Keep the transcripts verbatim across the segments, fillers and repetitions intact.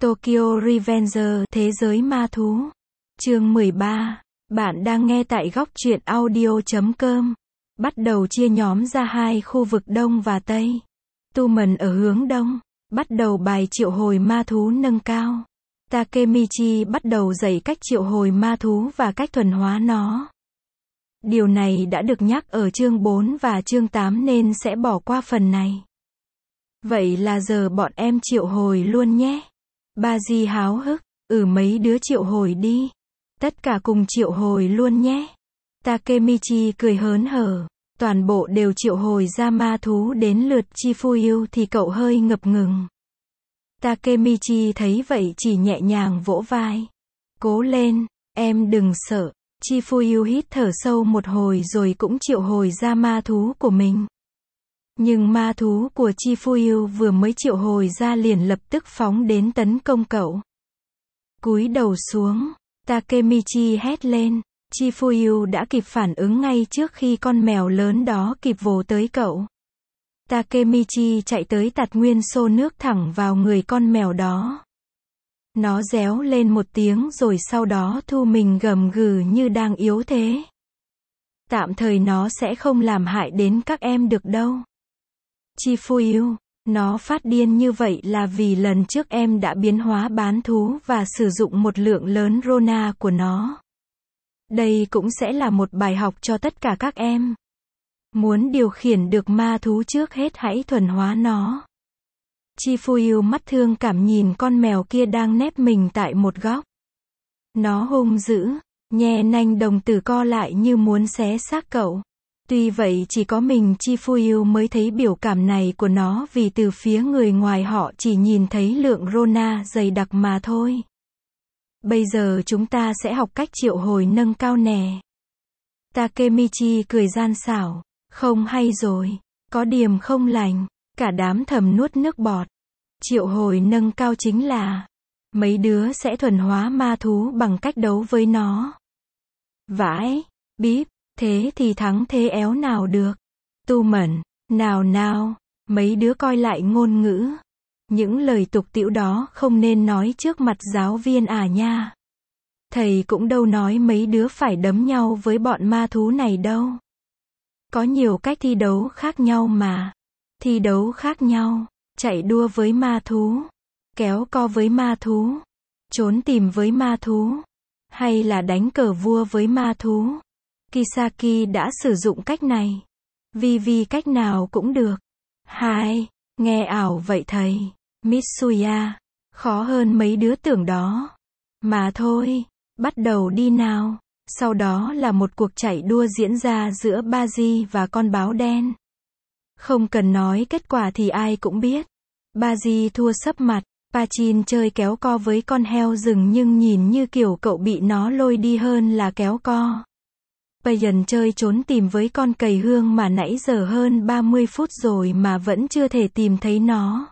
Tokyo Revenger, Thế giới ma thú. Chương mười ba. Bạn đang nghe tại góc truyện audio chấm com. Bắt đầu chia nhóm ra hai khu vực Đông và Tây. Tumen ở hướng Đông, bắt đầu bài triệu hồi ma thú nâng cao. Takemichi bắt đầu dạy cách triệu hồi ma thú và cách thuần hóa nó. Điều này đã được nhắc ở chương bốn và chương tám nên sẽ bỏ qua phần này. Vậy là giờ bọn em triệu hồi luôn nhé. Baji háo hức, ừ mấy đứa triệu hồi đi. Tất cả cùng triệu hồi luôn nhé. Takemichi cười hớn hở. Toàn bộ đều triệu hồi ra ma thú đến lượt Chifuyu thì cậu hơi ngập ngừng. Takemichi thấy vậy chỉ nhẹ nhàng vỗ vai. Cố lên, em đừng sợ. Chifuyu hít thở sâu một hồi rồi cũng triệu hồi ra ma thú của mình. Nhưng ma thú của Chifuyu vừa mới triệu hồi ra liền lập tức phóng đến tấn công cậu. Cúi đầu xuống, Takemichi hét lên. Chifuyu đã kịp phản ứng ngay trước khi con mèo lớn đó kịp vồ tới cậu. Takemichi chạy tới tạt nguyên xô nước thẳng vào người con mèo đó. Nó réo lên một tiếng rồi sau đó thu mình gầm gừ như đang yếu thế. Tạm thời nó sẽ không làm hại đến các em được đâu. Chifuyu, nó phát điên như vậy là vì lần trước em đã biến hóa bán thú và sử dụng một lượng lớn Rona của nó. Đây cũng sẽ là một bài học cho tất cả các em. Muốn điều khiển được ma thú trước hết hãy thuần hóa nó. Chifuyu mắt thương cảm nhìn con mèo kia đang nép mình tại một góc. Nó hung dữ, nhe nanh đồng tử co lại như muốn xé xác cậu. Tuy vậy chỉ có mình Chifuyu mới thấy biểu cảm này của nó vì từ phía người ngoài họ chỉ nhìn thấy lượng Rona dày đặc mà thôi. Bây giờ chúng ta sẽ học cách triệu hồi nâng cao nè. Takemichi cười gian xảo. Không hay rồi. Có điểm không lành. Cả đám thầm nuốt nước bọt. Triệu hồi nâng cao chính là mấy đứa sẽ thuần hóa ma thú bằng cách đấu với nó. Vãi, bíp, thế thì thắng thế éo nào được. Tumen, nào nào, mấy đứa coi lại ngôn ngữ. Những lời tục tĩu đó không nên nói trước mặt giáo viên à nha. Thầy cũng đâu nói mấy đứa phải đấm nhau với bọn ma thú này đâu. Có nhiều cách thi đấu khác nhau mà. Thi đấu khác nhau, chạy đua với ma thú, kéo co với ma thú, trốn tìm với ma thú, hay là đánh cờ vua với ma thú. Kisaki đã sử dụng cách này. Vì vì cách nào cũng được. Hai, nghe ảo vậy thầy. Mitsuya, khó hơn mấy đứa tưởng đó. Mà thôi, bắt đầu đi nào. Sau đó là một cuộc chạy đua diễn ra giữa Baji và con báo đen. Không cần nói kết quả thì ai cũng biết. Baji thua sấp mặt. Pachin chơi kéo co với con heo rừng nhưng nhìn như kiểu cậu bị nó lôi đi hơn là kéo co. Payan chơi trốn tìm với con cầy hương mà nãy giờ hơn ba mươi phút rồi mà vẫn chưa thể tìm thấy nó.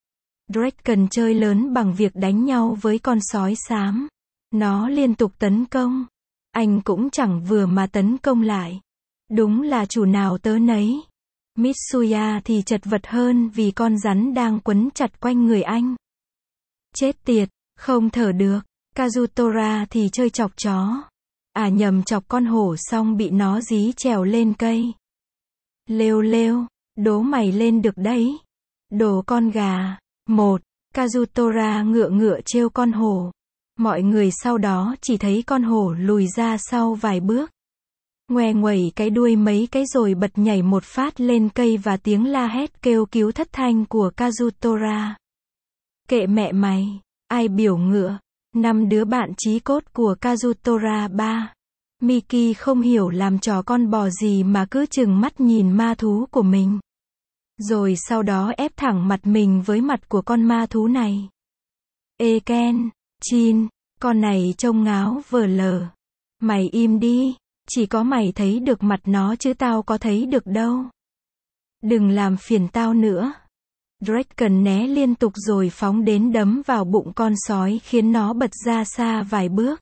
Draken chơi lớn bằng việc đánh nhau với con sói xám. Nó liên tục tấn công. Anh cũng chẳng vừa mà tấn công lại. Đúng là chủ nào tớ nấy. Mitsuya thì chật vật hơn vì con rắn đang quấn chặt quanh người anh. Chết tiệt, không thở được. Kazutora thì chơi chọc chó. À nhầm chọc con hổ xong bị nó dí trèo lên cây. Lêu lêu, đố mày lên được đấy. Đồ con gà. Một, Kazutora ngựa ngựa trêu con hổ. Mọi người sau đó chỉ thấy con hổ lùi ra sau vài bước. Ngoe nguẩy cái đuôi mấy cái rồi bật nhảy một phát lên cây và tiếng la hét kêu cứu thất thanh của Kazutora. Kệ mẹ mày, ai biểu ngựa. Năm đứa bạn chí cốt của Kazutora ba. Miki không hiểu làm trò con bò gì mà cứ chừng mắt nhìn ma thú của mình. Rồi sau đó ép thẳng mặt mình với mặt của con ma thú này. Ê Ken, Chin, con này trông ngáo vờ lờ. Mày im đi, chỉ có mày thấy được mặt nó chứ tao có thấy được đâu. Đừng làm phiền tao nữa. Draken né liên tục rồi phóng đến đấm vào bụng con sói khiến nó bật ra xa vài bước.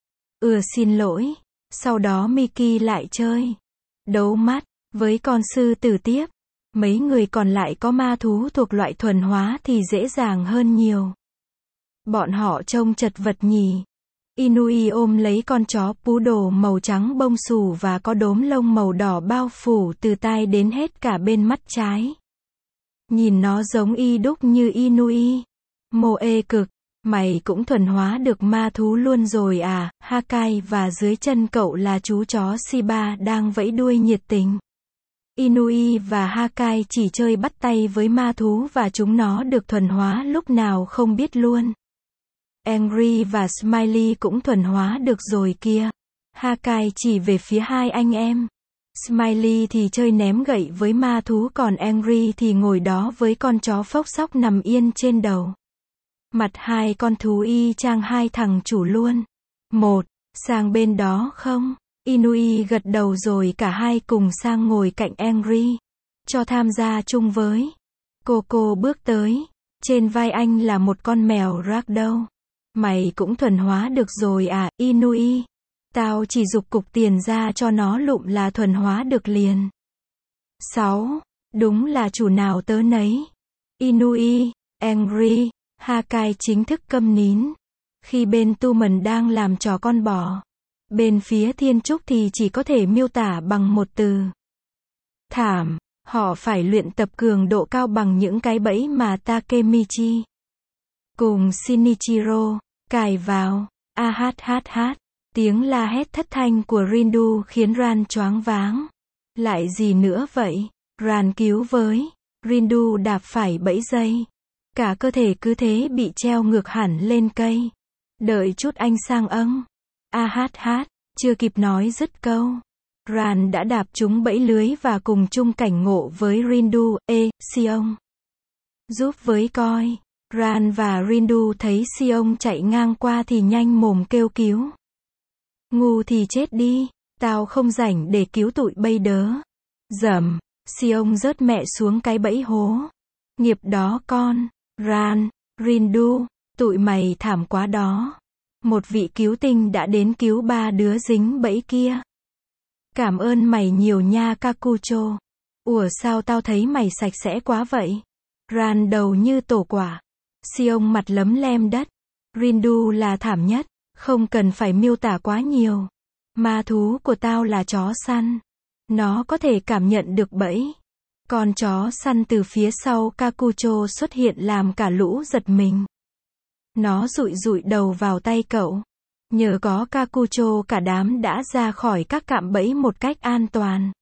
Ừ xin lỗi. Sau đó Miki lại chơi đấu mắt với con sư tử tiếp. Mấy người còn lại có ma thú thuộc loại thuần hóa thì dễ dàng hơn nhiều. Bọn họ trông chật vật nhỉ. Inui ôm lấy con chó poodle màu trắng bông xù và có đốm lông màu đỏ bao phủ từ tai đến hết cả bên mắt trái. Nhìn nó giống y đúc như Inui. Mô ê cực, mày cũng thuần hóa được ma thú luôn rồi à, Hakai, và dưới chân cậu là chú chó Shiba đang vẫy đuôi nhiệt tình. Inui và Hakai chỉ chơi bắt tay với ma thú và chúng nó được thuần hóa lúc nào không biết luôn. Angry và Smiley cũng thuần hóa được rồi kia. Hakai chỉ về phía hai anh em. Smiley thì chơi ném gậy với ma thú, còn Angry thì ngồi đó với con chó phốc sóc nằm yên trên đầu. Mặt hai con thú y chang hai thằng chủ luôn. Một, sang bên đó không? Inui gật đầu rồi cả hai cùng sang ngồi cạnh Angry. Cho tham gia chung với. Coco bước tới. Trên vai anh là một con mèo ragdoll. Mày cũng thuần hóa được rồi à, Inui? Tao chỉ giục cục tiền ra cho nó lụm là thuần hóa được liền. Sáu. Đúng là chủ nào tớ nấy. Inui, Angry, Hakai chính thức câm nín. Khi bên Tumen đang làm trò con bò. Bên phía Thiên Trúc thì chỉ có thể miêu tả bằng một từ. Thảm. Họ phải luyện tập cường độ cao bằng những cái bẫy mà Takemichi cùng Shinichiro cài vào. A hát hát hát. Tiếng la hét thất thanh của Rindu khiến Ran choáng váng. Lại gì nữa vậy? Ran cứu với. Rindu đạp phải bẫy dây. Cả cơ thể cứ thế bị treo ngược hẳn lên cây. Đợi chút anh sang âng. A hát hát. Chưa kịp nói dứt câu. Ran đã đạp trúng bẫy lưới và cùng chung cảnh ngộ với Rindu. Ê, Sion. Giúp với coi. Ran và Rindu thấy Sion chạy ngang qua thì nhanh mồm kêu cứu. Ngu thì chết đi. Tao không rảnh để cứu tụi bây đớ. Dầm. Sion rớt mẹ xuống cái bẫy hố. Nghiệp đó con. Ran, Rindu, tụi mày thảm quá đó. Một vị cứu tinh đã đến cứu ba đứa dính bẫy kia. Cảm ơn mày nhiều nha Kakucho. Ủa sao tao thấy mày sạch sẽ quá vậy? Ran đầu như tổ quả. Sion mặt lấm lem đất. Rindu là thảm nhất. Không cần phải miêu tả quá nhiều. Ma thú của tao là chó săn. Nó có thể cảm nhận được bẫy. Con chó săn từ phía sau Kakucho xuất hiện làm cả lũ giật mình. Nó dụi dụi đầu vào tay cậu. Nhờ có Kakucho cả đám đã ra khỏi các cạm bẫy một cách an toàn.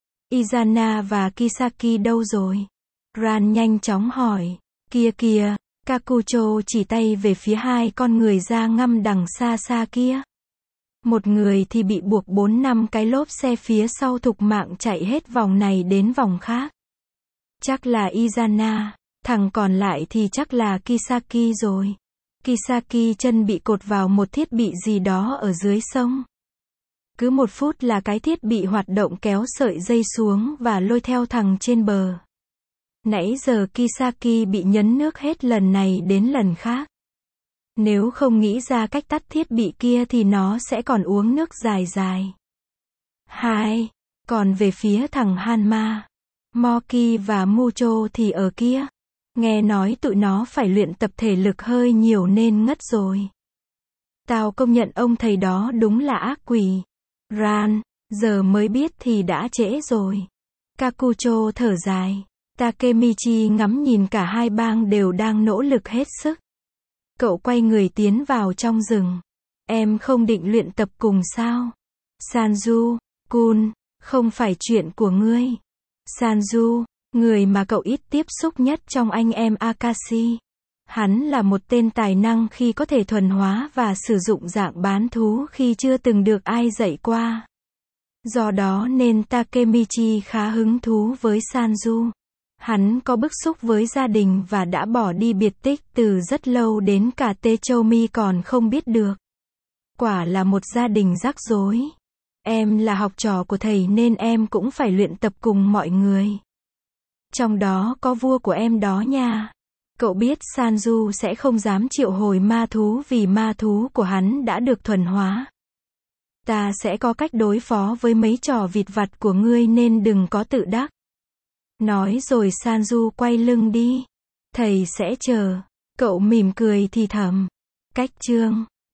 Izana và Kisaki đâu rồi? Ran nhanh chóng hỏi. Kia kìa, Kakucho chỉ tay về phía hai con người da ngăm đằng xa xa kia. Một người thì bị buộc bốn năm cái lốp xe phía sau thục mạng chạy hết vòng này đến vòng khác. Chắc là Izana, thằng còn lại thì chắc là Kisaki rồi. Kisaki chân bị cột vào một thiết bị gì đó ở dưới sông. Cứ một phút là cái thiết bị hoạt động kéo sợi dây xuống và lôi theo thằng trên bờ. Nãy giờ Kisaki bị nhấn nước hết lần này đến lần khác. Nếu không nghĩ ra cách tắt thiết bị kia thì nó sẽ còn uống nước dài dài. Hai. Còn về phía thằng Hanma, Moki và Mucho thì ở kia. Nghe nói tụi nó phải luyện tập thể lực hơi nhiều nên ngất rồi. Tao công nhận ông thầy đó đúng là ác quỷ. Ran, giờ mới biết thì đã trễ rồi. Kakucho thở dài. Takemichi ngắm nhìn cả hai bang đều đang nỗ lực hết sức. Cậu quay người tiến vào trong rừng. Em không định luyện tập cùng sao? Sanju, Kun, không phải chuyện của ngươi. Sanju, người mà cậu ít tiếp xúc nhất trong anh em Akashi. Hắn là một tên tài năng khi có thể thuần hóa và sử dụng dạng bán thú khi chưa từng được ai dạy qua. Do đó nên Takemichi khá hứng thú với Sanju. Hắn có bức xúc với gia đình và đã bỏ đi biệt tích từ rất lâu đến cả Techomi còn không biết được. Quả là một gia đình rắc rối. Em là học trò của thầy nên em cũng phải luyện tập cùng mọi người. Trong đó có vua của em đó nha. Cậu biết Sanju sẽ không dám triệu hồi ma thú vì ma thú của hắn đã được thuần hóa. Ta sẽ có cách đối phó với mấy trò vịt vặt của ngươi nên đừng có tự đắc. Nói rồi Sanju quay lưng đi. Thầy sẽ chờ. Cậu mỉm cười thì thầm. Cách chương